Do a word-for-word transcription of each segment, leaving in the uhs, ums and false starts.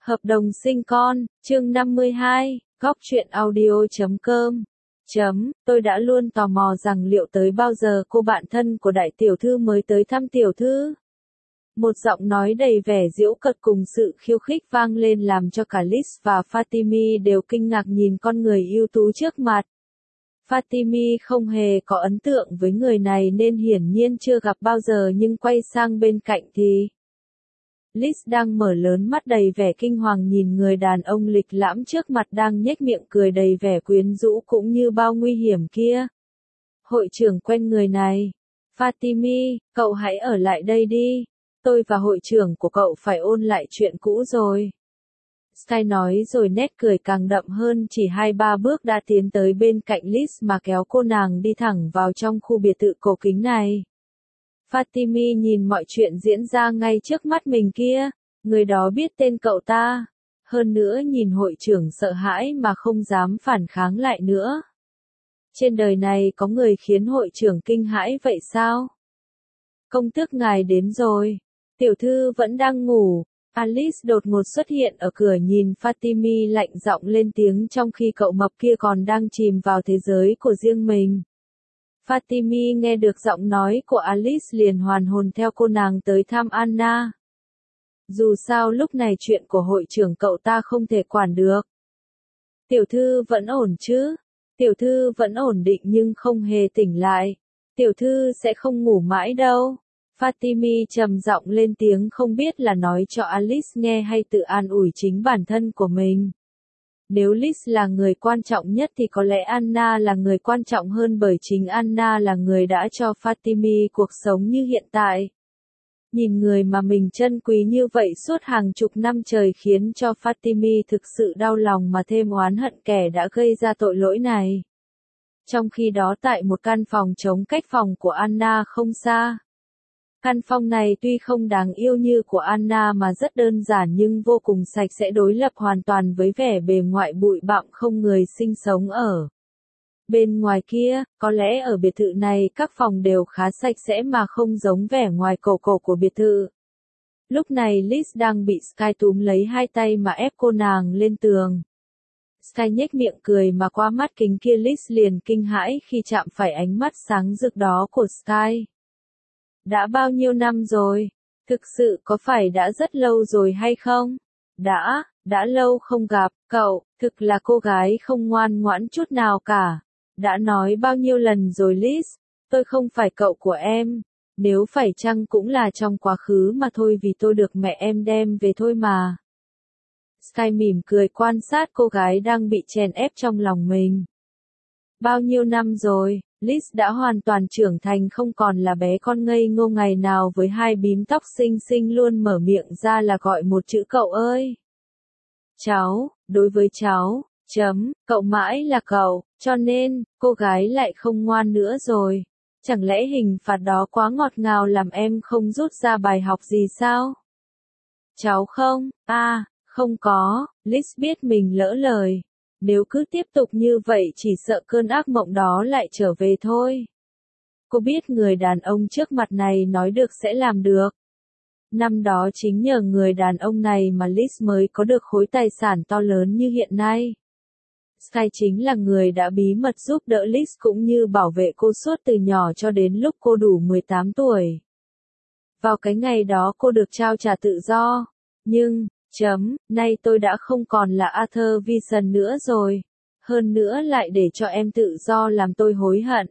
Hợp đồng sinh con, chương năm mươi hai, góc truyện audio chấm com. Chấm, tôi đã luôn tò mò rằng liệu tới bao giờ cô bạn thân của đại tiểu thư mới tới thăm tiểu thư. Một giọng nói đầy vẻ giễu cợt cùng sự khiêu khích vang lên làm cho cả Liz và Fatimi đều kinh ngạc nhìn con người ưu tú trước mặt. Fatimi không hề có ấn tượng với người này nên hiển nhiên chưa gặp bao giờ, nhưng quay sang bên cạnh thì Liz đang mở lớn mắt đầy vẻ kinh hoàng nhìn người đàn ông lịch lãm trước mặt đang nhếch miệng cười đầy vẻ quyến rũ cũng như bao nguy hiểm kia. Hội trưởng quen người này. Fatimi, cậu hãy ở lại đây đi. Tôi và hội trưởng của cậu phải ôn lại chuyện cũ rồi. Sky nói rồi nét cười càng đậm hơn, chỉ hai ba bước đã tiến tới bên cạnh Liz mà kéo cô nàng đi thẳng vào trong khu biệt thự cổ kính này. Fatimi nhìn mọi chuyện diễn ra ngay trước mắt mình kia, người đó biết tên cậu ta. Hơn nữa nhìn hội trưởng sợ hãi mà không dám phản kháng lại nữa. Trên đời này có người khiến hội trưởng kinh hãi vậy sao? Công tước ngài đến rồi. Tiểu thư vẫn đang ngủ. Alice đột ngột xuất hiện ở cửa nhìn Fatimi lạnh giọng lên tiếng trong khi cậu mập kia còn đang chìm vào thế giới của riêng mình. Fatimi nghe được giọng nói của Alice liền hoàn hồn theo cô nàng tới thăm Anna. Dù sao lúc này chuyện của hội trưởng cậu ta không thể quản được. Tiểu thư vẫn ổn chứ? Tiểu thư vẫn ổn định nhưng không hề tỉnh lại. Tiểu thư sẽ không ngủ mãi đâu. Fatimi trầm giọng lên tiếng, không biết là nói cho Alice nghe hay tự an ủi chính bản thân của mình. Nếu Liz là người quan trọng nhất thì có lẽ Anna là người quan trọng hơn, bởi chính Anna là người đã cho Fatimi cuộc sống như hiện tại. Nhìn người mà mình trân quý như vậy suốt hàng chục năm trời khiến cho Fatimi thực sự đau lòng mà thêm oán hận kẻ đã gây ra tội lỗi này. Trong khi đó tại một căn phòng trống cách phòng của Anna không xa. Căn phòng này tuy không đáng yêu như của Anna mà rất đơn giản nhưng vô cùng sạch sẽ, đối lập hoàn toàn với vẻ bề ngoại bụi bặm không người sinh sống ở. Bên ngoài kia, có lẽ ở biệt thự này các phòng đều khá sạch sẽ mà không giống vẻ ngoài cổ cổ của biệt thự. Lúc này Liz đang bị Sky túm lấy hai tay mà ép cô nàng lên tường. Sky nhếch miệng cười mà qua mắt kính kia Liz liền kinh hãi khi chạm phải ánh mắt sáng rực đó của Sky. Đã bao nhiêu năm rồi? Thực sự có phải đã rất lâu rồi hay không? Đã, đã lâu không gặp, cậu, thực là cô gái không ngoan ngoãn chút nào cả. Đã nói bao nhiêu lần rồi Liz, tôi không phải cậu của em. Nếu phải chăng cũng là trong quá khứ mà thôi, vì tôi được mẹ em đem về thôi mà. Sky mỉm cười quan sát cô gái đang bị chèn ép trong lòng mình. Bao nhiêu năm rồi? Liz đã hoàn toàn trưởng thành, không còn là bé con ngây ngô ngày nào với hai bím tóc xinh xinh luôn mở miệng ra là gọi một chữ cậu ơi. Cháu, đối với cháu, chấm, cậu mãi là cậu, cho nên, cô gái lại không ngoan nữa rồi. Chẳng lẽ hình phạt đó quá ngọt ngào làm em không rút ra bài học gì sao? Cháu không, à, không có, Liz biết mình lỡ lời. Nếu cứ tiếp tục như vậy chỉ sợ cơn ác mộng đó lại trở về thôi. Cô biết người đàn ông trước mặt này nói được sẽ làm được. Năm đó chính nhờ người đàn ông này mà Liz mới có được khối tài sản to lớn như hiện nay. Sky chính là người đã bí mật giúp đỡ Liz cũng như bảo vệ cô suốt từ nhỏ cho đến lúc cô đủ mười tám tuổi. Vào cái ngày đó cô được trao trả tự do. Nhưng, chấm, nay tôi đã không còn là Arthur Vision nữa rồi. Hơn nữa lại để cho em tự do làm tôi hối hận.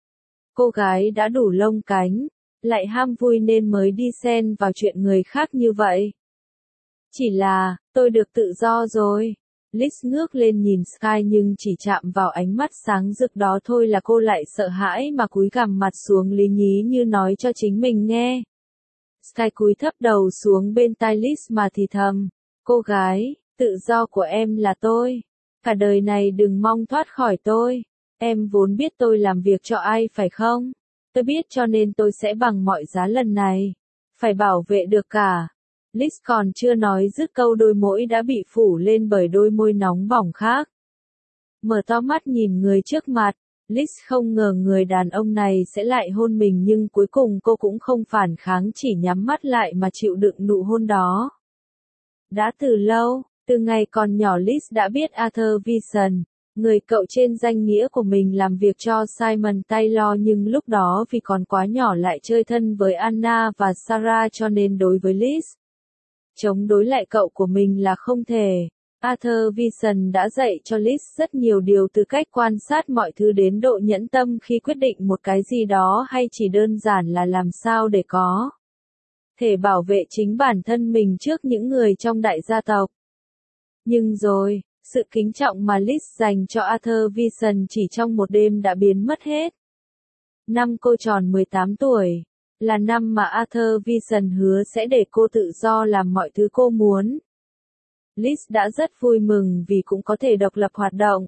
Cô gái đã đủ lông cánh, lại ham vui nên mới đi xen vào chuyện người khác như vậy. Chỉ là, tôi được tự do rồi. Liz ngước lên nhìn Sky nhưng chỉ chạm vào ánh mắt sáng rực đó thôi là cô lại sợ hãi mà cúi gằm mặt xuống lý nhí như nói cho chính mình nghe. Sky cúi thấp đầu xuống bên tai Liz mà thì thầm, cô gái, tự do của em là tôi. Cả đời này đừng mong thoát khỏi tôi. Em vốn biết tôi làm việc cho ai phải không? Tôi biết cho nên tôi sẽ bằng mọi giá lần này. Phải bảo vệ được cả. Liz còn chưa nói dứt câu đôi môi đã bị phủ lên bởi đôi môi nóng bỏng khác. Mở to mắt nhìn người trước mặt. Liz không ngờ người đàn ông này sẽ lại hôn mình nhưng cuối cùng cô cũng không phản kháng, chỉ nhắm mắt lại mà chịu đựng nụ hôn đó. Đã từ lâu, từ ngày còn nhỏ Liz đã biết Arthur Vinson, người cậu trên danh nghĩa của mình làm việc cho Simon Taylor, nhưng lúc đó vì còn quá nhỏ lại chơi thân với Anna và Sarah cho nên đối với Liz, chống đối lại cậu của mình là không thể. Arthur Vinson đã dạy cho Liz rất nhiều điều, từ cách quan sát mọi thứ đến độ nhẫn tâm khi quyết định một cái gì đó, hay chỉ đơn giản là làm sao để có thể bảo vệ chính bản thân mình trước những người trong đại gia tộc. Nhưng rồi, sự kính trọng mà Liz dành cho Arthur Vinson chỉ trong một đêm đã biến mất hết. Năm cô tròn mười tám tuổi, là năm mà Arthur Vinson hứa sẽ để cô tự do làm mọi thứ cô muốn. Liz đã rất vui mừng vì cũng có thể độc lập hoạt động.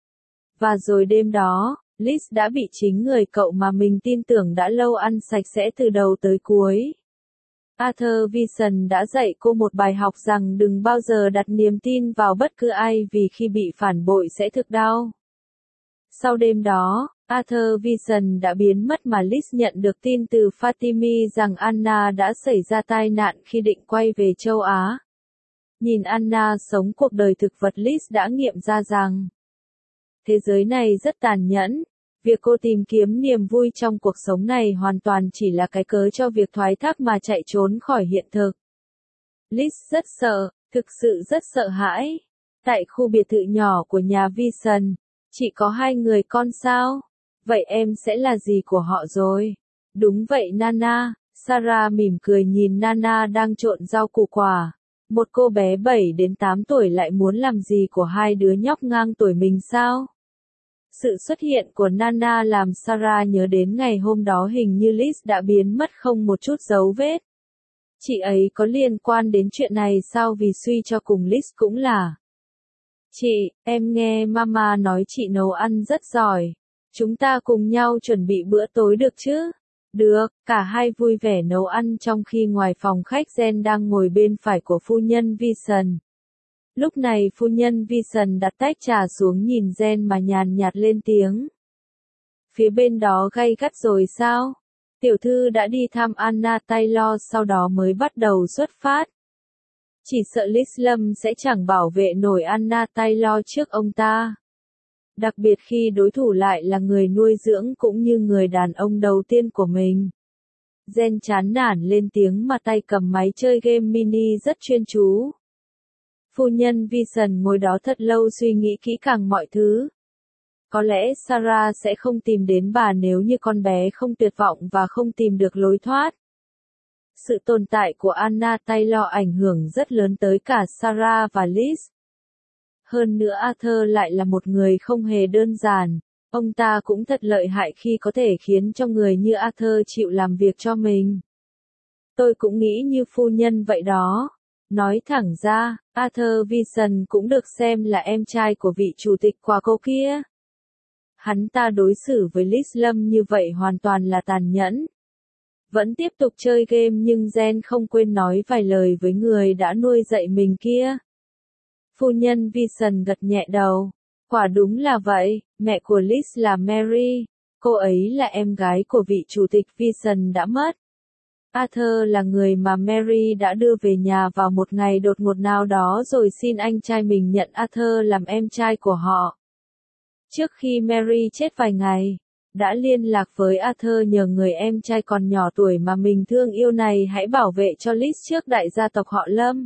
Và rồi đêm đó, Liz đã bị chính người cậu mà mình tin tưởng đã lâu ăn sạch sẽ từ đầu tới cuối. Arthur Vinson đã dạy cô một bài học rằng đừng bao giờ đặt niềm tin vào bất cứ ai, vì khi bị phản bội sẽ thực đau. Sau đêm đó, Arthur Vinson đã biến mất mà Liz nhận được tin từ Fatimi rằng Anna đã xảy ra tai nạn khi định quay về châu Á. Nhìn Anna sống cuộc đời thực vật, Liz đã nghiệm ra rằng thế giới này rất tàn nhẫn. Việc cô tìm kiếm niềm vui trong cuộc sống này hoàn toàn chỉ là cái cớ cho việc thoái thác mà chạy trốn khỏi hiện thực. Liz rất sợ, thực sự rất sợ hãi. Tại khu biệt thự nhỏ của nhà Vinson, chỉ có hai người con sao? Vậy em sẽ là gì của họ rồi? Đúng vậy Nana, Sarah mỉm cười nhìn Nana đang trộn rau củ quả. Một cô bé bảy đến tám tuổi lại muốn làm gì của hai đứa nhóc ngang tuổi mình sao? Sự xuất hiện của Nana làm Sarah nhớ đến ngày hôm đó hình như Liz đã biến mất không một chút dấu vết. Chị ấy có liên quan đến chuyện này sao, vì suy cho cùng Liz cũng là. Chị, em nghe Mama nói chị nấu ăn rất giỏi. Chúng ta cùng nhau chuẩn bị bữa tối được chứ? Được, cả hai vui vẻ nấu ăn trong khi ngoài phòng khách Jen đang ngồi bên phải của phu nhân Vinson. Lúc này phu nhân Vinson đặt tách trà xuống nhìn Jen mà nhàn nhạt lên tiếng. Phía bên đó gay gắt rồi sao? Tiểu thư đã đi thăm Anna Taylor sau đó mới bắt đầu xuất phát. Chỉ sợ Liz Lâm sẽ chẳng bảo vệ nổi Anna Taylor trước ông ta. Đặc biệt khi đối thủ lại là người nuôi dưỡng cũng như người đàn ông đầu tiên của mình. Jen chán nản lên tiếng mà tay cầm máy chơi game mini rất chuyên chú. Phu nhân Vinson ngồi đó thật lâu suy nghĩ kỹ càng mọi thứ. Có lẽ Sarah sẽ không tìm đến bà nếu như con bé không tuyệt vọng và không tìm được lối thoát. Sự tồn tại của Anna Taylor ảnh hưởng rất lớn tới cả Sarah và Liz. Hơn nữa Arthur lại là một người không hề đơn giản. Ông ta cũng thật lợi hại khi có thể khiến cho người như Arthur chịu làm việc cho mình. Tôi cũng nghĩ như phu nhân vậy đó. Nói thẳng ra, Arthur Vinson cũng được xem là em trai của vị chủ tịch quả cô kia. Hắn ta đối xử với Liz Lâm như vậy hoàn toàn là tàn nhẫn. Vẫn tiếp tục chơi game nhưng Jen không quên nói vài lời với người đã nuôi dạy mình kia. Phu nhân Vinson gật nhẹ đầu. Quả đúng là vậy, mẹ của Liz là Mary. Cô ấy là em gái của vị chủ tịch Vinson đã mất. Arthur là người mà Mary đã đưa về nhà vào một ngày đột ngột nào đó rồi xin anh trai mình nhận Arthur làm em trai của họ. Trước khi Mary chết vài ngày, đã liên lạc với Arthur nhờ người em trai còn nhỏ tuổi mà mình thương yêu này hãy bảo vệ cho Liz trước đại gia tộc họ Lâm.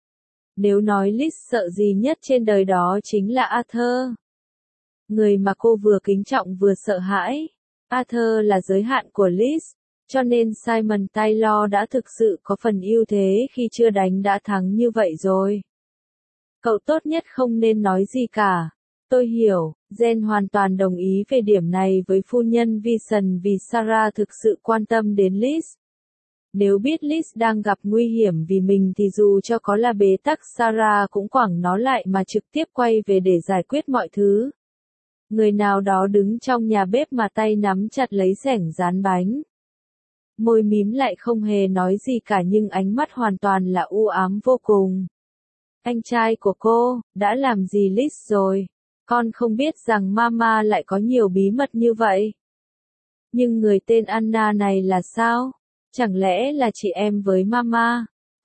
Nếu nói Liz sợ gì nhất trên đời đó chính là Arthur. Người mà cô vừa kính trọng vừa sợ hãi. Arthur là giới hạn của Liz. Cho nên Simon Taylor đã thực sự có phần ưu thế khi chưa đánh đã thắng như vậy rồi. Cậu tốt nhất không nên nói gì cả. Tôi hiểu, Jen hoàn toàn đồng ý về điểm này với phu nhân Vinson vì Sarah thực sự quan tâm đến Liz. Nếu biết Liz đang gặp nguy hiểm vì mình thì dù cho có là bế tắc Sarah cũng quẳng nó lại mà trực tiếp quay về để giải quyết mọi thứ. Người nào đó đứng trong nhà bếp mà tay nắm chặt lấy xẻng rán bánh. Môi mím lại không hề nói gì cả nhưng ánh mắt hoàn toàn là u ám vô cùng. Anh trai của cô, đã làm gì Liz rồi? Con không biết rằng Mama lại có nhiều bí mật như vậy. Nhưng người tên Anna này là sao? Chẳng lẽ là chị em với Mama?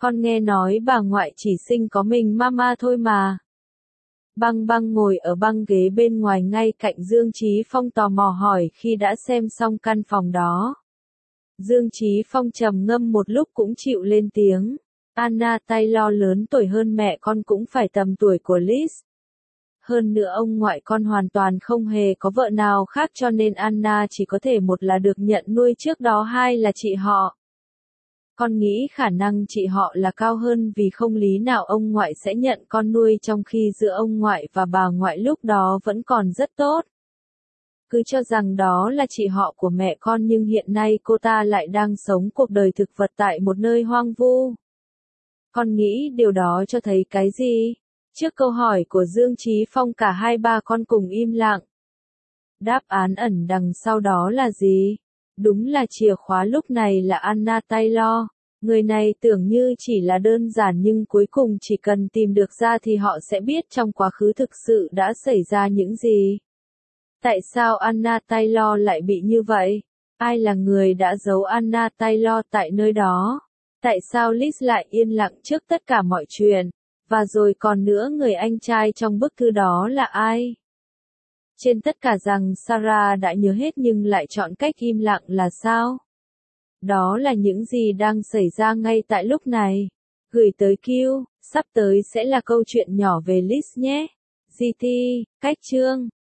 Con nghe nói bà ngoại chỉ sinh có mình mama thôi mà. Băng băng ngồi ở băng ghế bên ngoài ngay cạnh Dương Chí Phong tò mò hỏi khi đã xem xong căn phòng đó. Dương Chí Phong trầm ngâm một lúc cũng chịu lên tiếng. Anna Taylor lớn tuổi hơn mẹ con cũng phải tầm tuổi của Liz. Hơn nữa ông ngoại con hoàn toàn không hề có vợ nào khác cho nên Anna chỉ có thể một là được nhận nuôi trước đó, hai là chị họ. Con nghĩ khả năng chị họ là cao hơn vì không lý nào ông ngoại sẽ nhận con nuôi trong khi giữa ông ngoại và bà ngoại lúc đó vẫn còn rất tốt. Cứ cho rằng đó là chị họ của mẹ con nhưng hiện nay cô ta lại đang sống cuộc đời thực vật tại một nơi hoang vu. Con nghĩ điều đó cho thấy cái gì? Trước câu hỏi của Dương Chí Phong cả hai ba con cùng im lặng. Đáp án ẩn đằng sau đó là gì? Đúng là chìa khóa lúc này là Anna Taylor. Người này tưởng như chỉ là đơn giản nhưng cuối cùng chỉ cần tìm được ra thì họ sẽ biết trong quá khứ thực sự đã xảy ra những gì. Tại sao Anna Taylor lại bị như vậy? Ai là người đã giấu Anna Taylor tại nơi đó? Tại sao Liz lại yên lặng trước tất cả mọi chuyện? Và rồi còn nữa, người anh trai trong bức thư đó là ai? Trên tất cả rằng Sarah đã nhớ hết nhưng lại chọn cách im lặng là sao? Đó là những gì đang xảy ra ngay tại lúc này. Gửi tới Q, sắp tới sẽ là câu chuyện nhỏ về Liz nhé. giê tê, cách chương.